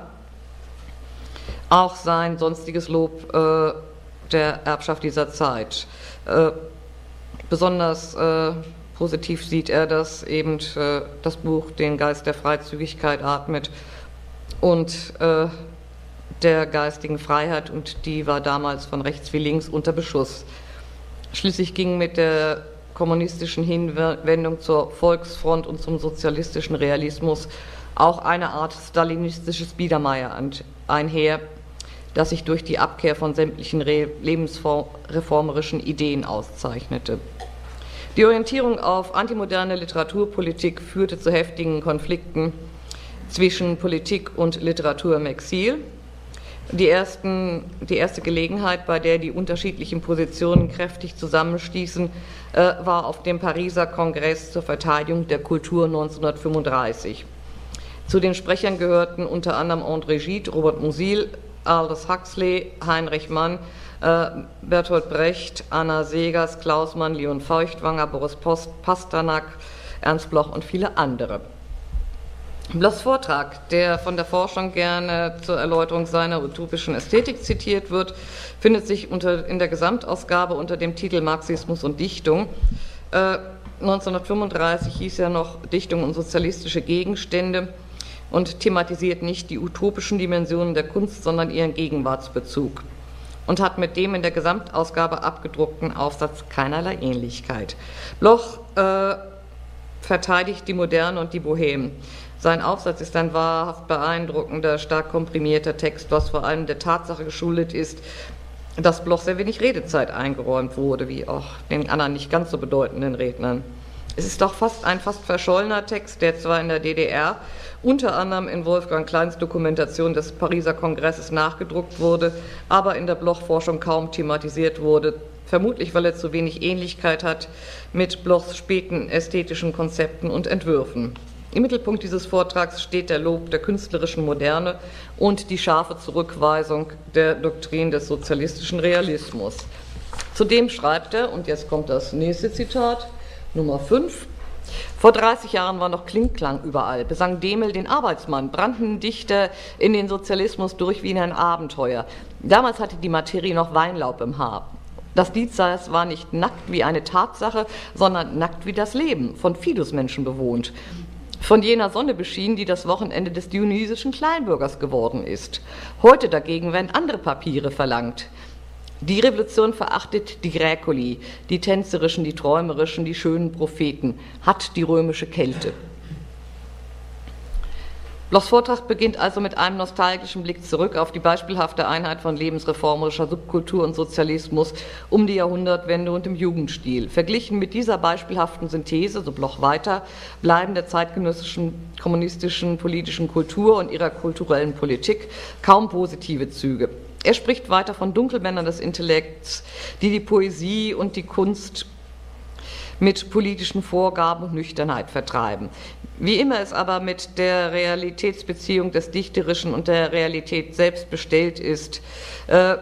Auch sein sonstiges Lob äh, der Erbschaft dieser Zeit. Äh, besonders äh, positiv sieht er, dass eben äh, das Buch den Geist der Freizügigkeit atmet und äh, der geistigen Freiheit, und die war damals von rechts wie links unter Beschuss. Schließlich ging mit der kommunistischen Hinwendung zur Volksfront und zum sozialistischen Realismus auch eine Art stalinistisches Biedermeier einher, das sich durch die Abkehr von sämtlichen lebensreformerischen Ideen auszeichnete. Die Orientierung auf antimoderne Literaturpolitik führte zu heftigen Konflikten zwischen Politik und Literatur im Exil. Die, ersten, die erste Gelegenheit, bei der die unterschiedlichen Positionen kräftig zusammenstießen, äh, war auf dem Pariser Kongress zur Verteidigung der Kultur neunzehnhundertfünfunddreißig. Zu den Sprechern gehörten unter anderem André Gide, Robert Musil, Aldous Huxley, Heinrich Mann, äh, Bertolt Brecht, Anna Seghers, Klaus Mann, Leon Feuchtwanger, Boris Post, Pasternak, Ernst Bloch und viele andere. Blochs Vortrag, der von der Forschung gerne zur Erläuterung seiner utopischen Ästhetik zitiert wird, findet sich unter, in der Gesamtausgabe unter dem Titel Marxismus und Dichtung. Äh, neunzehnhundertfünfunddreißig hieß er noch Dichtung und sozialistische Gegenstände und thematisiert nicht die utopischen Dimensionen der Kunst, sondern ihren Gegenwartsbezug und hat mit dem in der Gesamtausgabe abgedruckten Aufsatz keinerlei Ähnlichkeit. Bloch äh, verteidigt die Moderne und die Bohème. Sein Aufsatz ist ein wahrhaft beeindruckender, stark komprimierter Text, was vor allem der Tatsache geschuldet ist, dass Bloch sehr wenig Redezeit eingeräumt wurde, wie auch den anderen nicht ganz so bedeutenden Rednern. Es ist doch fast ein fast verschollener Text, der zwar in der D D R unter anderem in Wolfgang Kleins Dokumentation des Pariser Kongresses nachgedruckt wurde, aber in der Bloch-Forschung kaum thematisiert wurde, vermutlich weil er zu wenig Ähnlichkeit hat mit Blochs späten ästhetischen Konzepten und Entwürfen. Im Mittelpunkt dieses Vortrags steht der Lob der künstlerischen Moderne und die scharfe Zurückweisung der Doktrin des sozialistischen Realismus. Zudem schreibt er, und jetzt kommt das nächste Zitat, Nummer fünf, vor dreißig Jahren war noch Klingklang überall, besang Demel den Arbeitsmann, brannten Dichter in den Sozialismus durch wie in ein Abenteuer. Damals hatte die Materie noch Weinlaub im Haar. Das Diesseits war nicht nackt wie eine Tatsache, sondern nackt wie das Leben, von Fidusmenschen bewohnt. Von jener Sonne beschienen, die das Wochenende des dionysischen Kleinbürgers geworden ist. Heute dagegen werden andere Papiere verlangt. Die Revolution verachtet die Gräculi, die tänzerischen, die träumerischen, die schönen Propheten, hat die römische Kälte. Blochs Vortrag beginnt also mit einem nostalgischen Blick zurück auf die beispielhafte Einheit von lebensreformerischer Subkultur und Sozialismus um die Jahrhundertwende und im Jugendstil. Verglichen mit dieser beispielhaften Synthese, so Bloch weiter, bleiben der zeitgenössischen kommunistischen politischen Kultur und ihrer kulturellen Politik kaum positive Züge. Er spricht weiter von Dunkelmännern des Intellekts, die die Poesie und die Kunst mit politischen Vorgaben und Nüchternheit vertreiben. Wie immer es aber mit der Realitätsbeziehung des Dichterischen und der Realität selbst bestellt ist, äh,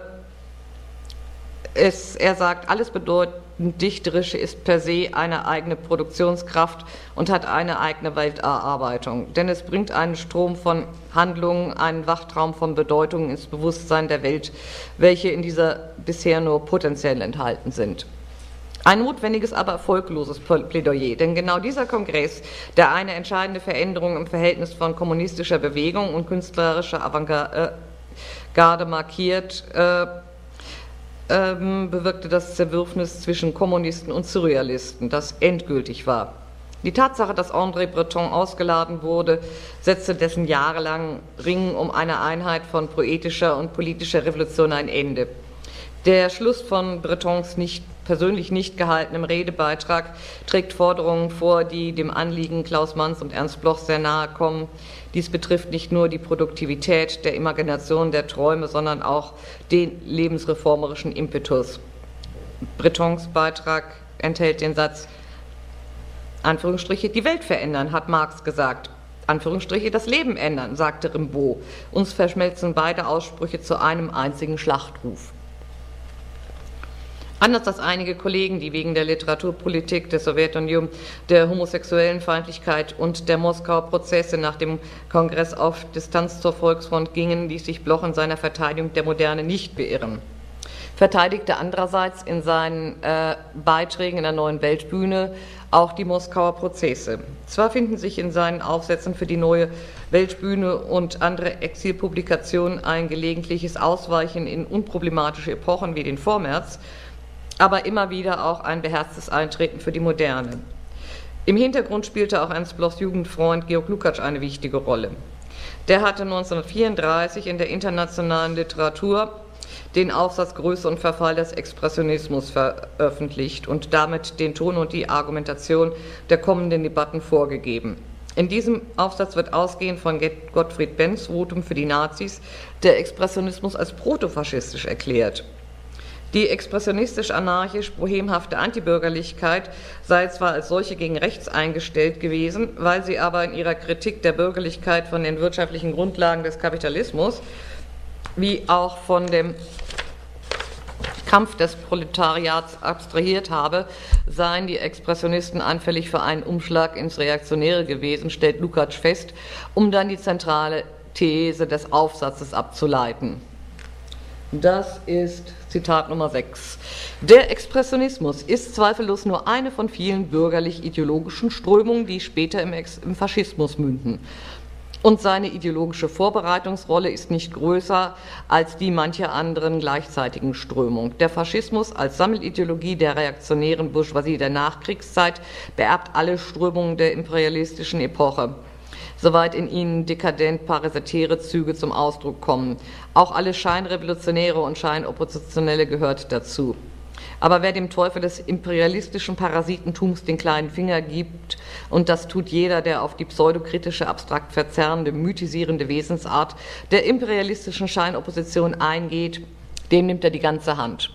es, er sagt, alles bedeutend Dichterische ist per se eine eigene Produktionskraft und hat eine eigene Welterarbeitung, denn es bringt einen Strom von Handlungen, einen Wachtraum von Bedeutungen ins Bewusstsein der Welt, welche in dieser bisher nur potenziell enthalten sind. Ein notwendiges, aber erfolgloses Plädoyer, denn genau dieser Kongress, der eine entscheidende Veränderung im Verhältnis von kommunistischer Bewegung und künstlerischer Avantgarde markiert, äh, ähm, bewirkte das Zerwürfnis zwischen Kommunisten und Surrealisten, das endgültig war. Die Tatsache, dass André Breton ausgeladen wurde, setzte dessen jahrelangen Ringen um eine Einheit von poetischer und politischer Revolution ein Ende. Der Schluss von Bretons nicht, persönlich nicht gehaltenem Redebeitrag trägt Forderungen vor, die dem Anliegen Klaus Manns und Ernst Bloch sehr nahe kommen. Dies betrifft nicht nur die Produktivität der Imagination der Träume, sondern auch den lebensreformerischen Impetus. Bretons Beitrag enthält den Satz, Anführungsstriche, die Welt verändern, hat Marx gesagt. Anführungsstriche, das Leben ändern, sagte Rimbaud. Uns verschmelzen beide Aussprüche zu einem einzigen Schlachtruf. Anders als einige Kollegen, die wegen der Literaturpolitik der Sowjetunion, der homosexuellen Feindlichkeit und der Moskauer Prozesse nach dem Kongress auf Distanz zur Volksfront gingen, ließ sich Bloch in seiner Verteidigung der Moderne nicht beirren. Verteidigte andererseits in seinen äh, Beiträgen in der Neuen Weltbühne auch die Moskauer Prozesse. Zwar finden sich in seinen Aufsätzen für die Neue Weltbühne und andere Exilpublikationen ein gelegentliches Ausweichen in unproblematische Epochen wie den Vormärz, aber immer wieder auch ein beherztes Eintreten für die Moderne. Im Hintergrund spielte auch Ernst Blochs Jugendfreund Georg Lukács eine wichtige Rolle. Der hatte neunzehnhundertvierunddreißig in der internationalen Literatur den Aufsatz Größe und Verfall des Expressionismus veröffentlicht und damit den Ton und die Argumentation der kommenden Debatten vorgegeben. In diesem Aufsatz wird ausgehend von Gottfried Benns Votum für die Nazis der Expressionismus als protofaschistisch erklärt. Die expressionistisch-anarchisch-bohemhafte Antibürgerlichkeit sei zwar als solche gegen rechts eingestellt gewesen, weil sie aber in ihrer Kritik der Bürgerlichkeit von den wirtschaftlichen Grundlagen des Kapitalismus wie auch von dem Kampf des Proletariats abstrahiert habe, seien die Expressionisten anfällig für einen Umschlag ins Reaktionäre gewesen, stellt Lukács fest, um dann die zentrale These des Aufsatzes abzuleiten. Das ist Zitat Nummer sechs. Der Expressionismus ist zweifellos nur eine von vielen bürgerlich-ideologischen Strömungen, die später im, Ex- im Faschismus münden. Und seine ideologische Vorbereitungsrolle ist nicht größer als die mancher anderen gleichzeitigen Strömung. Der Faschismus als Sammelideologie der reaktionären Bourgeoisie der Nachkriegszeit beerbt alle Strömungen der imperialistischen Epoche, soweit in ihnen dekadent-parasitäre Züge zum Ausdruck kommen. Auch alles Scheinrevolutionäre und Scheinoppositionelle gehört dazu. Aber wer dem Teufel des imperialistischen Parasitentums den kleinen Finger gibt, und das tut jeder, der auf die pseudokritische, abstrakt verzerrende, mythisierende Wesensart der imperialistischen Scheinopposition eingeht, dem nimmt er die ganze Hand.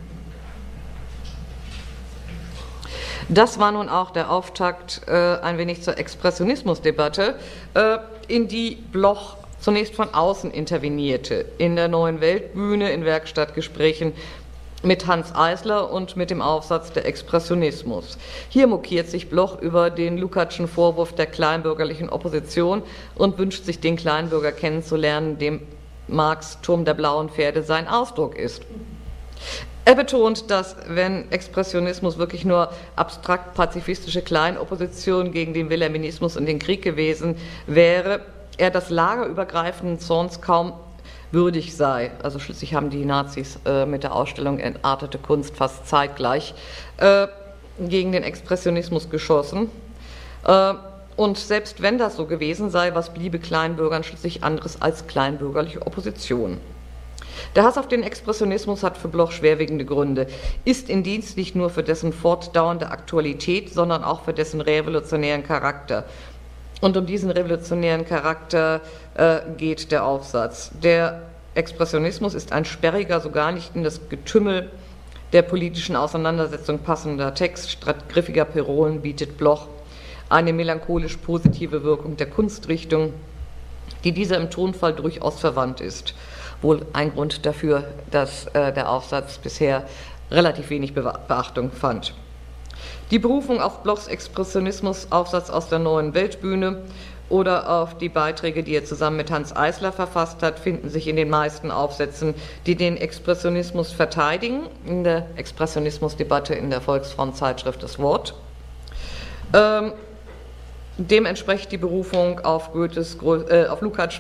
Das war nun auch der Auftakt äh, ein wenig zur Expressionismusdebatte, äh, in die Bloch zunächst von außen intervenierte, in der Neuen Weltbühne, in Werkstattgesprächen mit Hans Eisler und mit dem Aufsatz der Expressionismus. Hier mokiert sich Bloch über den Lukácschen Vorwurf der kleinbürgerlichen Opposition und wünscht sich, den Kleinbürger kennenzulernen, dem Marx Turm der blauen Pferde sein Ausdruck ist. Er betont, dass, wenn Expressionismus wirklich nur abstrakt pazifistische Kleinopposition gegen den Wilhelminismus und den Krieg gewesen wäre, er das lagerübergreifenden Zorns kaum würdig sei. Also schließlich haben die Nazis äh, mit der Ausstellung Entartete Kunst fast zeitgleich äh, gegen den Expressionismus geschossen. Äh, und selbst wenn das so gewesen sei, was bliebe Kleinbürgern schließlich anderes als kleinbürgerliche Opposition? Der Hass auf den Expressionismus hat für Bloch schwerwiegende Gründe, ist in Dienst nicht nur für dessen fortdauernde Aktualität, sondern auch für dessen revolutionären Charakter. Und um diesen revolutionären Charakter äh, geht der Aufsatz. Der Expressionismus ist ein sperriger, sogar nicht in das Getümmel der politischen Auseinandersetzung passender Text. Statt griffiger Parolen bietet Bloch eine melancholisch positive Wirkung der Kunstrichtung, die dieser im Tonfall durchaus verwandt ist. Wohl ein Grund dafür, dass äh, der Aufsatz bisher relativ wenig Beachtung fand. Die Berufung auf Blochs Expressionismus-Aufsatz aus der Neuen Weltbühne oder auf die Beiträge, die er zusammen mit Hans Eisler verfasst hat, finden sich in den meisten Aufsätzen, die den Expressionismus verteidigen, in der Expressionismusdebatte in der Volksfront-Zeitschrift Das Wort. Ähm, dem entspricht die Berufung auf, Goethes, äh, auf Lukács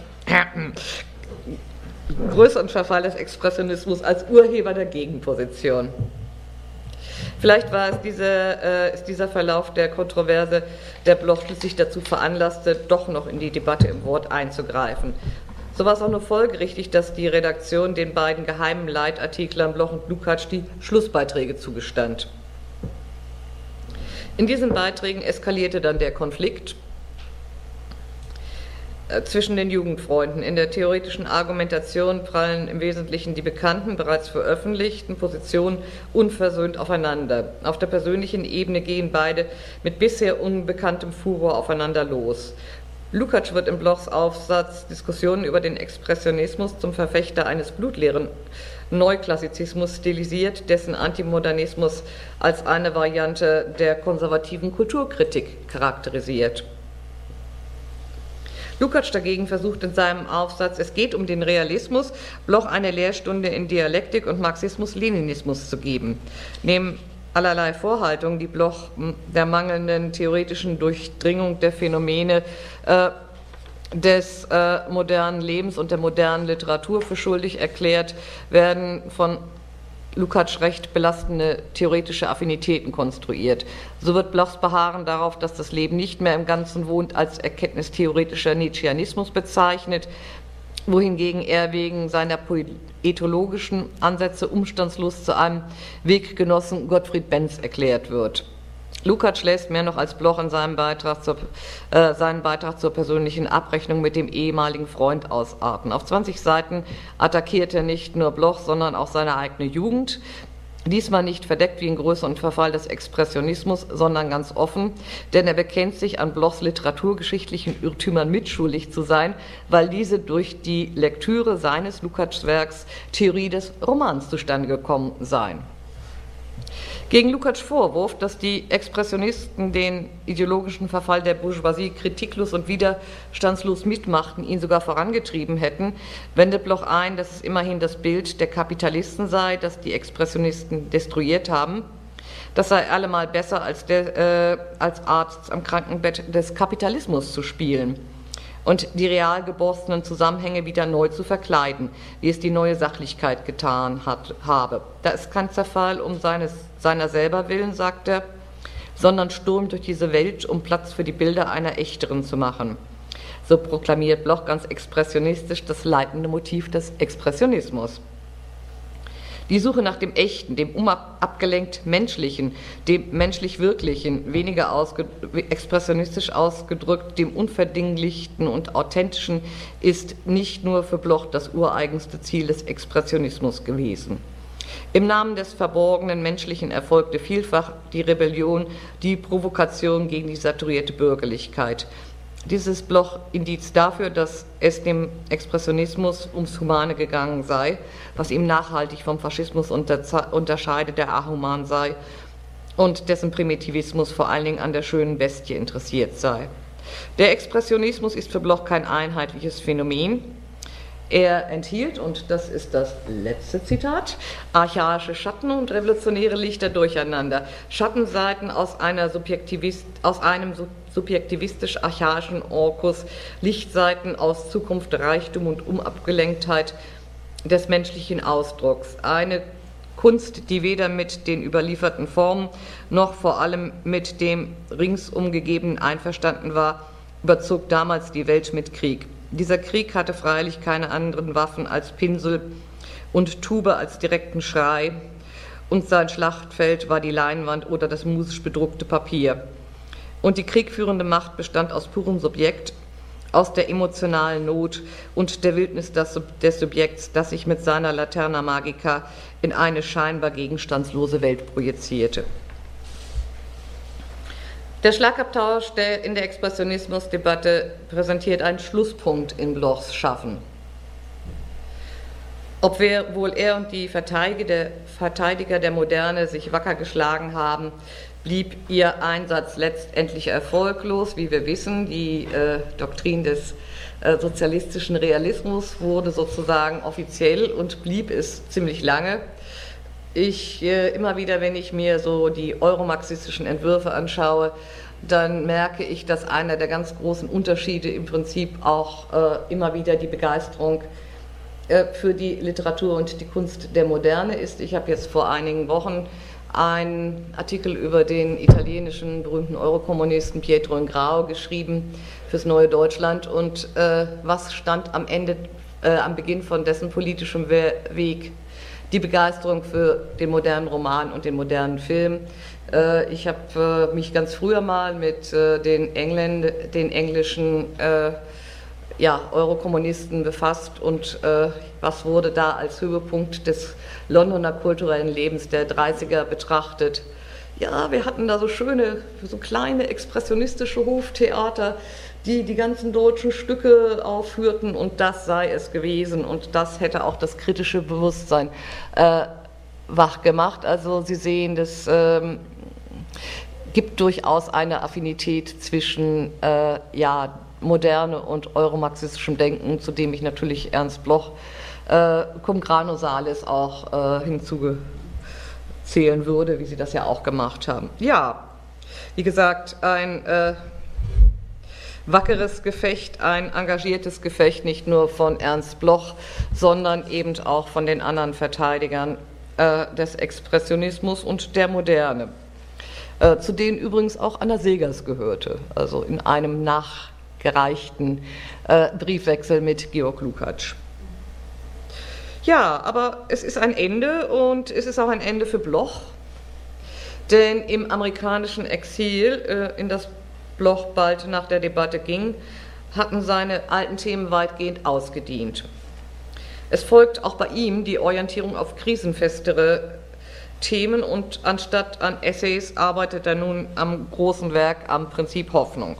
Größe und Verfall des Expressionismus als Urheber der Gegenposition. Vielleicht war es diese, äh, ist dieser Verlauf der Kontroverse, der Bloch schließlich dazu veranlasste, doch noch in die Debatte im Wort einzugreifen. So war es auch nur folgerichtig, dass die Redaktion den beiden geheimen Leitartiklern Bloch und Lukács die Schlussbeiträge zugestand. In diesen Beiträgen eskalierte dann der Konflikt zwischen den Jugendfreunden. In der theoretischen Argumentation prallen im Wesentlichen die bekannten, bereits veröffentlichten Positionen unversöhnt aufeinander. Auf der persönlichen Ebene gehen beide mit bisher unbekanntem Furor aufeinander los. Lukács wird im Blochs Aufsatz Diskussionen über den Expressionismus zum Verfechter eines blutleeren Neuklassizismus stilisiert, dessen Antimodernismus als eine Variante der konservativen Kulturkritik charakterisiert. Lukács dagegen versucht in seinem Aufsatz, es geht um den Realismus, Bloch eine Lehrstunde in Dialektik und Marxismus-Leninismus zu geben. Neben allerlei Vorhaltungen, die Bloch der mangelnden theoretischen Durchdringung der Phänomene äh, des äh, modernen Lebens und der modernen Literatur für schuldig erklärt, werden von Lukács recht belastende theoretische Affinitäten konstruiert. So wird Blochs Beharren darauf, dass das Leben nicht mehr im Ganzen wohnt, als erkenntnistheoretischer Nietzscheanismus bezeichnet. wohingegen er wegen seiner poetologischen Ansätze umstandslos zu einem Weggenossen Gottfried Benz erklärt wird. Lukács lässt mehr noch als Bloch in seinem Beitrag zur, äh, seinen Beitrag zur persönlichen Abrechnung mit dem ehemaligen Freund ausarten. Auf zwanzig Seiten attackiert er nicht nur Bloch, sondern auch seine eigene Jugend. Diesmal nicht verdeckt wie in Größe und Verfall des Expressionismus, sondern ganz offen, denn er bekennt sich an Blochs literaturgeschichtlichen Irrtümern mitschuldig zu sein, weil diese durch die Lektüre seines Lukács-Werks Theorie des Romans zustande gekommen seien. Gegen Lukács' Vorwurf, dass die Expressionisten den ideologischen Verfall der Bourgeoisie kritiklos und widerstandslos mitmachten, ihn sogar vorangetrieben hätten, wendet Bloch ein, dass es immerhin das Bild der Kapitalisten sei, das die Expressionisten destruiert haben. Das sei allemal besser, als, der, äh, als Arzt am Krankenbett des Kapitalismus zu spielen und die real geborstenen Zusammenhänge wieder neu zu verkleiden, wie es die neue Sachlichkeit getan hat, habe. Da ist kein Zerfall um seines, seiner selber willen, sagt er, sondern Sturm durch diese Welt, um Platz für die Bilder einer echteren zu machen. So proklamiert Bloch ganz expressionistisch das leitende Motiv des Expressionismus. Die Suche nach dem Echten, dem unabgelenkt Menschlichen, dem menschlich Wirklichen, weniger ausge expressionistisch ausgedrückt, dem Unverdinglichten und Authentischen, ist nicht nur für Bloch das ureigenste Ziel des Expressionismus gewesen. Im Namen des verborgenen Menschlichen erfolgte vielfach die Rebellion, die Provokation gegen die saturierte Bürgerlichkeit. Dieses Bloch Indiz dafür, dass es dem Expressionismus ums Humane gegangen sei, was ihm nachhaltig vom Faschismus unterscheidet, der ahuman sei und dessen Primitivismus vor allen Dingen an der schönen Bestie interessiert sei. Der Expressionismus ist für Bloch kein einheitliches Phänomen. Er enthielt, und das ist das letzte Zitat, archaische Schatten und revolutionäre Lichter durcheinander. Schattenseiten aus, einer Subjektivist, aus einem subjektivistisch-archaischen Orkus, Lichtseiten aus Zukunft, Reichtum und Unabgelenktheit des menschlichen Ausdrucks. Eine Kunst, die weder mit den überlieferten Formen noch vor allem mit dem ringsum Gegebenen einverstanden war, überzog damals die Welt mit Krieg. Dieser Krieg hatte freilich keine anderen Waffen als Pinsel und Tube als direkten Schrei, und sein Schlachtfeld war die Leinwand oder das musisch bedruckte Papier. Und die kriegführende Macht bestand aus purem Subjekt, aus der emotionalen Not und der Wildnis des Subjekts, das sich mit seiner Laterna Magica in eine scheinbar gegenstandslose Welt projizierte. Der Schlagabtausch der in der Expressionismusdebatte präsentiert einen Schlusspunkt in Blochs Schaffen. Ob wir, wohl er und die Verteidiger der, Verteidiger der Moderne sich wacker geschlagen haben, blieb ihr Einsatz letztendlich erfolglos. Wie wir wissen, die äh, Doktrin des äh, sozialistischen Realismus wurde sozusagen offiziell und blieb es ziemlich lange. Ich äh, immer wieder, wenn ich mir so die euromarxistischen Entwürfe anschaue, dann merke ich, dass einer der ganz großen Unterschiede im Prinzip auch äh, immer wieder die Begeisterung äh, für die Literatur und die Kunst der Moderne ist. Ich habe jetzt vor einigen Wochen einen Artikel über den italienischen berühmten Eurokommunisten Pietro Ingrao geschrieben fürs Neue Deutschland, und äh, was stand am Ende, äh, am Beginn von dessen politischem Weg? Die Begeisterung für den modernen Roman und den modernen Film. Ich habe mich ganz früher mal mit den, Engländ den englischen ja, Eurokommunisten befasst, und was wurde da als Höhepunkt des Londoner kulturellen Lebens der dreißiger betrachtet. Ja, wir hatten da so schöne, so kleine expressionistische Hoftheater, die die ganzen deutschen Stücke aufführten, und das sei es gewesen, und das hätte auch das kritische Bewusstsein äh, wach gemacht. Also Sie sehen, das ähm, gibt durchaus eine Affinität zwischen äh, ja, Moderne und euromarxistischem Denken, zu dem ich natürlich Ernst Bloch äh, cum grano salis auch äh, hinzugezählen würde, wie Sie das ja auch gemacht haben. Ja, wie gesagt, ein äh, wackeres Gefecht, ein engagiertes Gefecht, nicht nur von Ernst Bloch, sondern eben auch von den anderen Verteidigern äh, des Expressionismus und der Moderne, äh, zu denen übrigens auch Anna Segers gehörte, also in einem nach gereichten äh, Briefwechsel mit Georg Lukács. Ja, aber es ist ein Ende und es ist auch ein Ende für Bloch, denn im amerikanischen Exil, äh, in das Bloch bald nach der Debatte ging, hatten seine alten Themen weitgehend ausgedient. Es folgt auch bei ihm die Orientierung auf krisenfestere Themen und anstatt an Essays arbeitet er nun am großen Werk am Prinzip Hoffnung.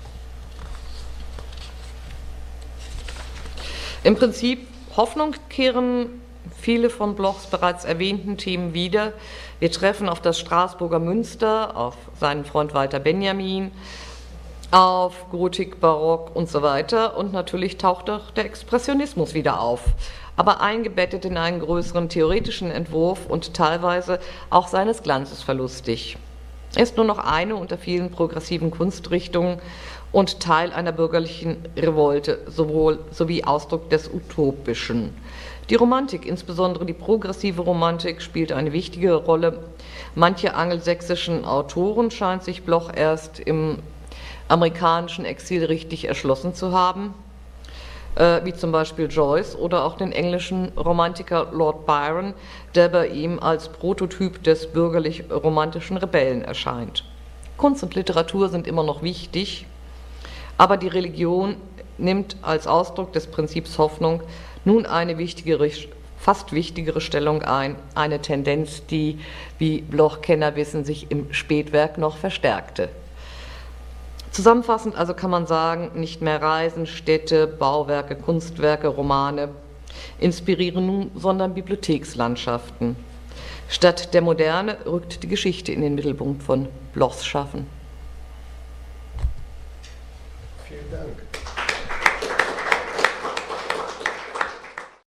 Im Prinzip Hoffnung kehren viele von Blochs bereits erwähnten Themen wieder. Wir treffen auf das Straßburger Münster, auf seinen Freund Walter Benjamin, auf Gotik, Barock und so weiter. Und natürlich taucht auch der Expressionismus wieder auf, aber eingebettet in einen größeren theoretischen Entwurf und teilweise auch seines Glanzes verlustig. Er ist nur noch eine unter vielen progressiven Kunstrichtungen und Teil einer bürgerlichen Revolte, sowohl sowie Ausdruck des Utopischen. Die Romantik, insbesondere die progressive Romantik, spielt eine wichtige Rolle. Manche angelsächsischen Autoren scheint sich Bloch erst im amerikanischen Exil richtig erschlossen zu haben, äh, wie zum Beispiel Joyce oder auch den englischen Romantiker Lord Byron, der bei ihm als Prototyp des bürgerlich-romantischen Rebellen erscheint. Kunst und Literatur sind immer noch wichtig, aber die Religion nimmt als Ausdruck des Prinzips Hoffnung nun eine wichtigere, fast wichtigere Stellung ein, eine Tendenz, die, wie Bloch-Kenner wissen, sich im Spätwerk noch verstärkte. Zusammenfassend also kann man sagen, nicht mehr Reisen, Städte, Bauwerke, Kunstwerke, Romane inspirieren nun, sondern Bibliothekslandschaften. Statt der Moderne rückt die Geschichte in den Mittelpunkt von Blochs Schaffen. Vielen Dank.